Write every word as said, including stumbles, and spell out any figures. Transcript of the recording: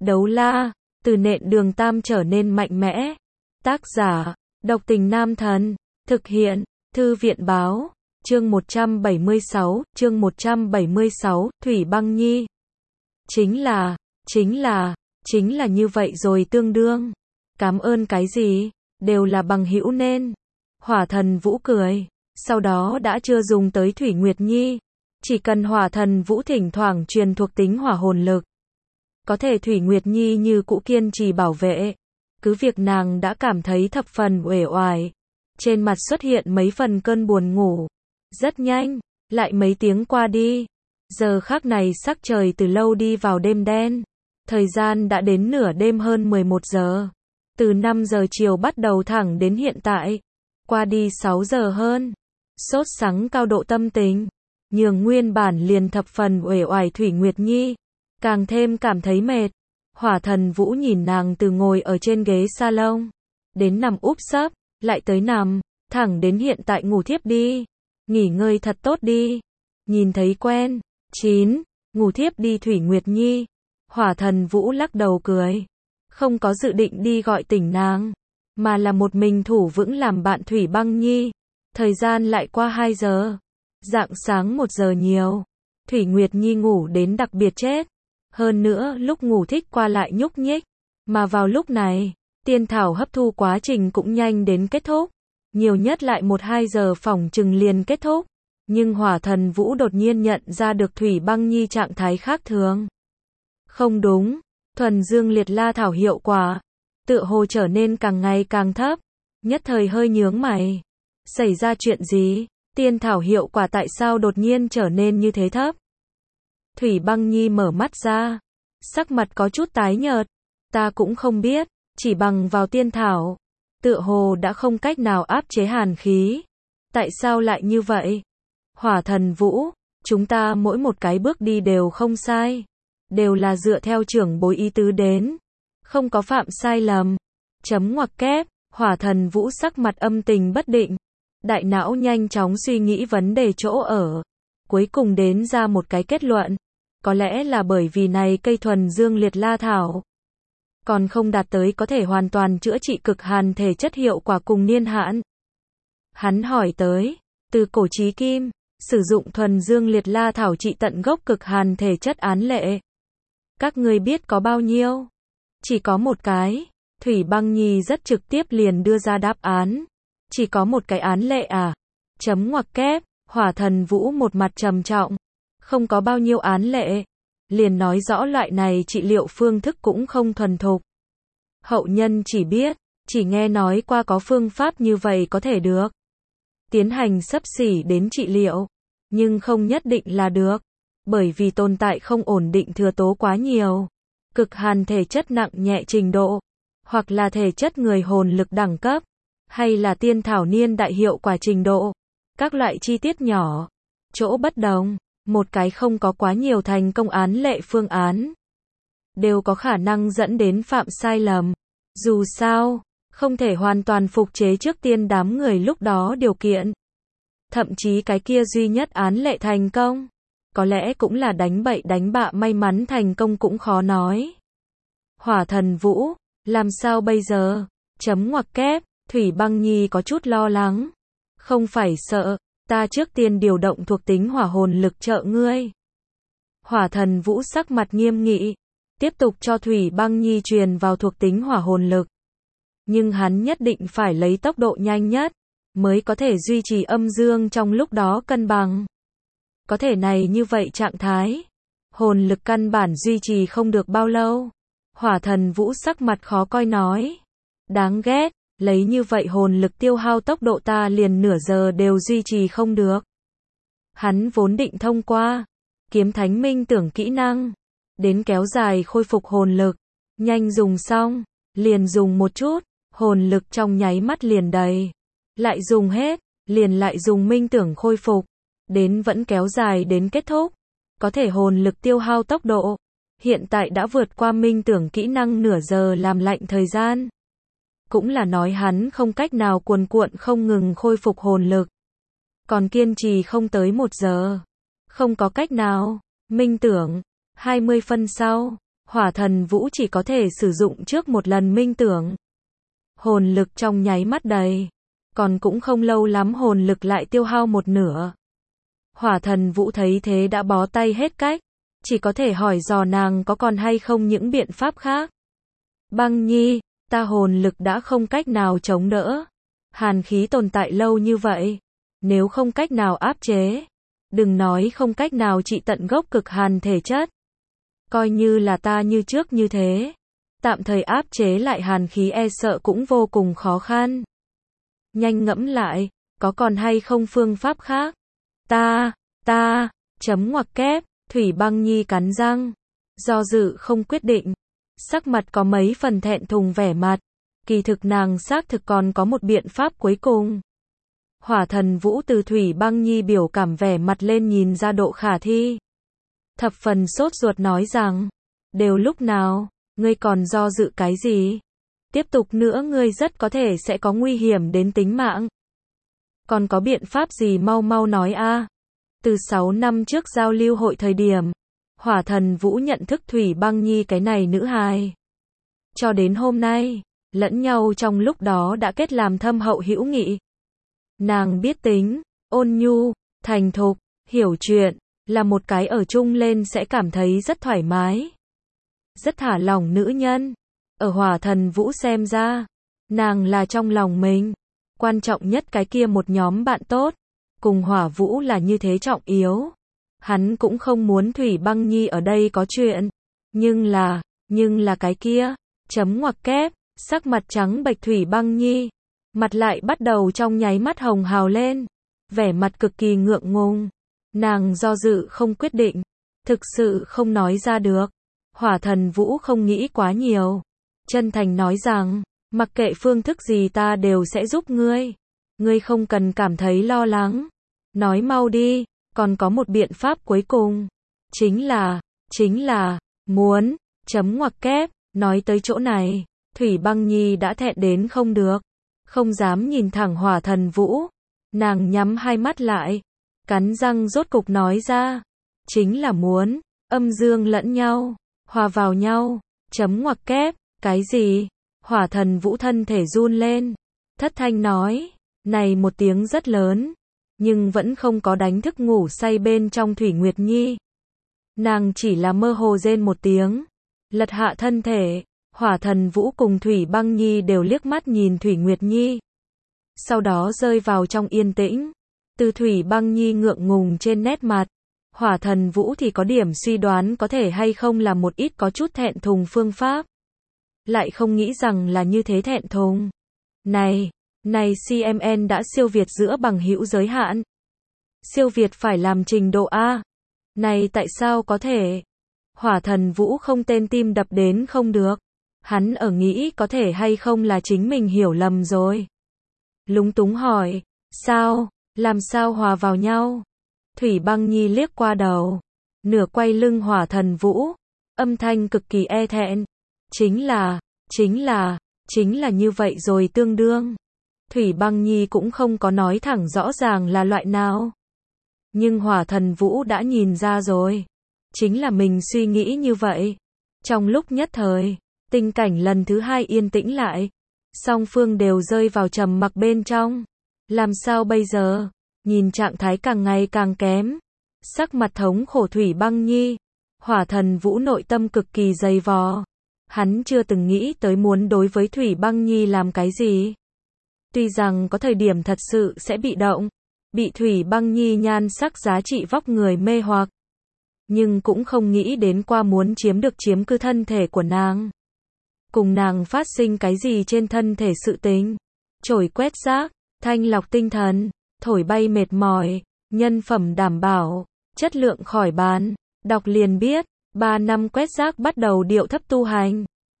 Đấu la, từ nện đường tam trở nên mạnh mẽ. Tác giả, độc tình nam thần. Thực hiện, thư viện báo. Chương một trăm bảy mươi sáu, chương một trăm bảy mươi sáu, Thủy Băng Nhi. Chính là, chính là, chính là như vậy rồi tương đương. Cảm ơn cái gì, đều là bằng hữu nên. Hỏa thần Vũ cười, sau đó đã chưa dùng tới Thủy Nguyệt Nhi. Chỉ cần hỏa thần Vũ thỉnh thoảng truyền thuộc tính hỏa hồn lực. Có thể Thủy Nguyệt Nhi như cũ kiên trì bảo vệ. Cứ việc nàng đã cảm thấy thập phần uể oải. Trên mặt xuất hiện mấy phần cơn buồn ngủ. Rất nhanh, lại mấy tiếng qua đi. Giờ khắc này sắc trời từ lâu đi vào đêm đen. Thời gian đã đến nửa đêm hơn mười một giờ. Từ năm giờ chiều bắt đầu thẳng đến hiện tại. Qua đi sáu giờ hơn. Sốt sắng cao độ tâm tình. Nhường nguyên bản liền thập phần uể oải Thủy Nguyệt Nhi. Càng thêm cảm thấy mệt. Hỏa thần Vũ nhìn nàng từ ngồi ở trên ghế salon. Đến nằm úp sấp. Lại tới nằm. Thẳng đến hiện tại ngủ thiếp đi. Nghỉ ngơi thật tốt đi. Nhìn thấy quen. Chín. Ngủ thiếp đi Thủy Nguyệt Nhi. Hỏa thần Vũ lắc đầu cười. Không có dự định đi gọi tỉnh nàng. Mà là một mình thủ vững làm bạn Thủy Băng Nhi. Thời gian lại qua hai giờ. Rạng sáng một giờ nhiều. Thủy Nguyệt Nhi ngủ đến đặc biệt chết. Hơn nữa lúc ngủ thích qua lại nhúc nhích. Mà vào lúc này, tiên thảo hấp thu quá trình cũng nhanh đến kết thúc. Nhiều nhất lại một hai giờ phỏng chừng liền kết thúc. Nhưng hỏa thần Vũ đột nhiên nhận ra được Thủy Băng Nhi trạng thái khác thường. Không đúng, thuần dương liệt la thảo hiệu quả. Tựa hồ trở nên càng ngày càng thấp. Nhất thời hơi nhướng mày. Xảy ra chuyện gì? Tiên thảo hiệu quả tại sao đột nhiên trở nên như thế thấp? Thủy Băng Nhi mở mắt ra. Sắc mặt có chút tái nhợt. Ta cũng không biết. Chỉ bằng vào tiên thảo. Tựa hồ đã không cách nào áp chế hàn khí. Tại sao lại như vậy? Hỏa thần Vũ. Chúng ta mỗi một cái bước đi đều không sai. Đều là dựa theo trưởng bối ý tứ đến. Không có phạm sai lầm. Chấm ngoặc kép. Hỏa thần Vũ sắc mặt âm tình bất định. Đại não nhanh chóng suy nghĩ vấn đề chỗ ở. Cuối cùng đến ra một cái kết luận. Có lẽ là bởi vì này cây thuần dương liệt la thảo. Còn không đạt tới có thể hoàn toàn chữa trị cực hàn thể chất hiệu quả cùng niên hạn. Hắn hỏi tới. Từ cổ chí kim. Sử dụng thuần dương liệt la thảo trị tận gốc cực hàn thể chất án lệ. Các ngươi biết có bao nhiêu? Chỉ có một cái. Thủy Băng Nhi rất trực tiếp liền đưa ra đáp án. Chỉ có một cái án lệ à? Chấm ngoặc kép. Hỏa thần Vũ một mặt trầm trọng. Không có bao nhiêu án lệ. Liền nói rõ loại này trị liệu phương thức cũng không thuần thục. Hậu nhân chỉ biết, chỉ nghe nói qua có phương pháp như vậy có thể được. Tiến hành xấp xỉ đến trị liệu. Nhưng không nhất định là được. Bởi vì tồn tại không ổn định thừa tố quá nhiều. Cực hàn thể chất nặng nhẹ trình độ. Hoặc là thể chất người hồn lực đẳng cấp. Hay là tiên thảo niên đại hiệu quả trình độ. Các loại chi tiết nhỏ. Chỗ bất đồng. Một cái không có quá nhiều thành công án lệ phương án. Đều có khả năng dẫn đến phạm sai lầm. Dù sao, không thể hoàn toàn phục chế trước tiên đám người lúc đó điều kiện. Thậm chí cái kia duy nhất án lệ thành công. Có lẽ cũng là đánh bậy đánh bạ may mắn thành công cũng khó nói. Hỏa thần Vũ, làm sao bây giờ? Chấm ngoặc kép, Thủy Băng Nhi có chút lo lắng. Không phải sợ, ta trước tiên điều động thuộc tính hỏa hồn lực trợ ngươi. Hỏa thần Vũ sắc mặt nghiêm nghị. Tiếp tục cho Thủy Băng Nhi truyền vào thuộc tính hỏa hồn lực. Nhưng hắn nhất định phải lấy tốc độ nhanh nhất. Mới có thể duy trì âm dương trong lúc đó cân bằng. Có thể này như vậy trạng thái. Hồn lực căn bản duy trì không được bao lâu. Hỏa thần Vũ sắc mặt khó coi nói. Đáng ghét, lấy như vậy hồn lực tiêu hao tốc độ ta liền nửa giờ đều duy trì không được. Hắn vốn định thông qua. Kiếm thánh minh tưởng kỹ năng. Đến kéo dài khôi phục hồn lực. Nhanh dùng xong. Liền dùng một chút. Hồn lực trong nháy mắt liền đầy. Lại dùng hết. Liền lại dùng minh tưởng khôi phục. Đến vẫn kéo dài đến kết thúc. Có thể hồn lực tiêu hao tốc độ. Hiện tại đã vượt qua minh tưởng kỹ năng nửa giờ làm lạnh thời gian. Cũng là nói hắn không cách nào cuồn cuộn không ngừng khôi phục hồn lực. Còn kiên trì không tới một giờ. Không có cách nào. Minh tưởng. hai mươi phân sau. Hỏa Thần Vũ chỉ có thể sử dụng trước một lần minh tưởng. Hồn lực trong nháy mắt đầy. Còn cũng không lâu lắm hồn lực lại tiêu hao một nửa. Hỏa Thần Vũ thấy thế đã bó tay hết cách. Chỉ có thể hỏi dò nàng có còn hay không những biện pháp khác. Băng Nhi, ta hồn lực đã không cách nào chống đỡ. Hàn khí tồn tại lâu như vậy. Nếu không cách nào áp chế. Đừng nói không cách nào trị tận gốc cực hàn thể chất. Coi như là ta như trước như thế. Tạm thời áp chế lại hàn khí e sợ cũng vô cùng khó khăn. Nhanh ngẫm lại, có còn hay không phương pháp khác? Ta, ta, chấm ngoặc kép, Thủy Băng Nhi cắn răng. Do dự không quyết định. Sắc mặt có mấy phần thẹn thùng vẻ mặt. Kỳ thực nàng xác thực còn có một biện pháp cuối cùng. Hỏa Thần Vũ từ Thủy Băng Nhi biểu cảm vẻ mặt lên nhìn ra độ khả thi. Thập phần sốt ruột nói rằng, đều lúc nào, ngươi còn do dự cái gì? Tiếp tục nữa ngươi rất có thể sẽ có nguy hiểm đến tính mạng. Còn có biện pháp gì mau mau nói a? Từ sáu năm trước giao lưu hội thời điểm, Hỏa Thần Vũ nhận thức Thủy Băng Nhi cái này nữ hài. Cho đến hôm nay, lẫn nhau trong lúc đó đã kết làm thâm hậu hữu nghị. Nàng biết tính, ôn nhu, thành thục, hiểu chuyện, là một cái ở chung lên sẽ cảm thấy rất thoải mái. Rất thả lỏng nữ nhân. Ở Hỏa Thần Vũ xem ra, nàng là trong lòng mình. Quan trọng nhất cái kia một nhóm bạn tốt. Cùng Hỏa Vũ là như thế trọng yếu. Hắn cũng không muốn Thủy Băng Nhi ở đây có chuyện. Nhưng là, nhưng là cái kia, chấm ngoặc kép, sắc mặt trắng bệch Thủy Băng Nhi. Mặt lại bắt đầu trong nháy mắt hồng hào lên. Vẻ mặt cực kỳ ngượng ngùng. Nàng do dự không quyết định. Thực sự không nói ra được. Hỏa Thần Vũ không nghĩ quá nhiều. Chân thành nói rằng, mặc kệ phương thức gì ta đều sẽ giúp ngươi. Ngươi không cần cảm thấy lo lắng. Nói mau đi, còn có một biện pháp cuối cùng. Chính là, chính là, muốn, chấm ngoặc kép, nói tới chỗ này. Thủy Băng Nhi đã thẹn đến không được. Không dám nhìn thẳng Hỏa Thần Vũ. Nàng nhắm hai mắt lại. Cắn răng rốt cục nói ra. Chính là muốn, âm dương lẫn nhau, hòa vào nhau, chấm ngoặc kép, cái gì? Hỏa Thần Vũ thân thể run lên. Thất thanh nói, này một tiếng rất lớn, nhưng vẫn không có đánh thức ngủ say bên trong Thủy Nguyệt Nhi. Nàng chỉ là mơ hồ rên một tiếng, lật hạ thân thể. Hỏa Thần Vũ cùng Thủy Băng Nhi đều liếc mắt nhìn Thủy Nguyệt Nhi. Sau đó rơi vào trong yên tĩnh. Từ Thủy Băng Nhi ngượng ngùng trên nét mặt, Hỏa Thần Vũ thì có điểm suy đoán có thể hay không là một ít có chút thẹn thùng phương pháp. Lại không nghĩ rằng là như thế thẹn thùng. Này, này xê em en đã siêu việt giữa bằng hữu giới hạn. Siêu việt phải làm trình độ A. Này tại sao có thể? Hỏa Thần Vũ không tên tim đập đến không được. Hắn ở nghĩ có thể hay không là chính mình hiểu lầm rồi. Lúng túng hỏi, sao, làm sao hòa vào nhau? Thủy Băng Nhi liếc qua đầu, nửa quay lưng Hỏa Thần Vũ, âm thanh cực kỳ e thẹn. Chính là, chính là, chính là như vậy rồi tương đương. Thủy Băng Nhi cũng không có nói thẳng rõ ràng là loại nào. Nhưng Hỏa Thần Vũ đã nhìn ra rồi. Chính là mình suy nghĩ như vậy. Trong lúc nhất thời, tình cảnh lần thứ hai yên tĩnh lại. Song phương đều rơi vào trầm mặc bên trong. Làm sao bây giờ? Nhìn trạng thái càng ngày càng kém. Sắc mặt thống khổ Thủy Băng Nhi. Hỏa Thần Vũ nội tâm cực kỳ dày vò. Hắn chưa từng nghĩ tới muốn đối với Thủy Băng Nhi làm cái gì. Tuy rằng có thời điểm thật sự sẽ bị động. Bị Thủy Băng Nhi nhan sắc giá trị vóc người mê hoặc. Nhưng cũng không nghĩ đến qua muốn chiếm được chiếm cư thân thể của nàng. Cùng nàng phát sinh cái gì trên thân thể sự tình. Chổi quét rác, thanh lọc tinh thần, thổi bay mệt mỏi, nhân phẩm đảm bảo, chất lượng khỏi bàn. Đọc liền biết, ba năm quét rác bắt đầu điệu thấp tu hành.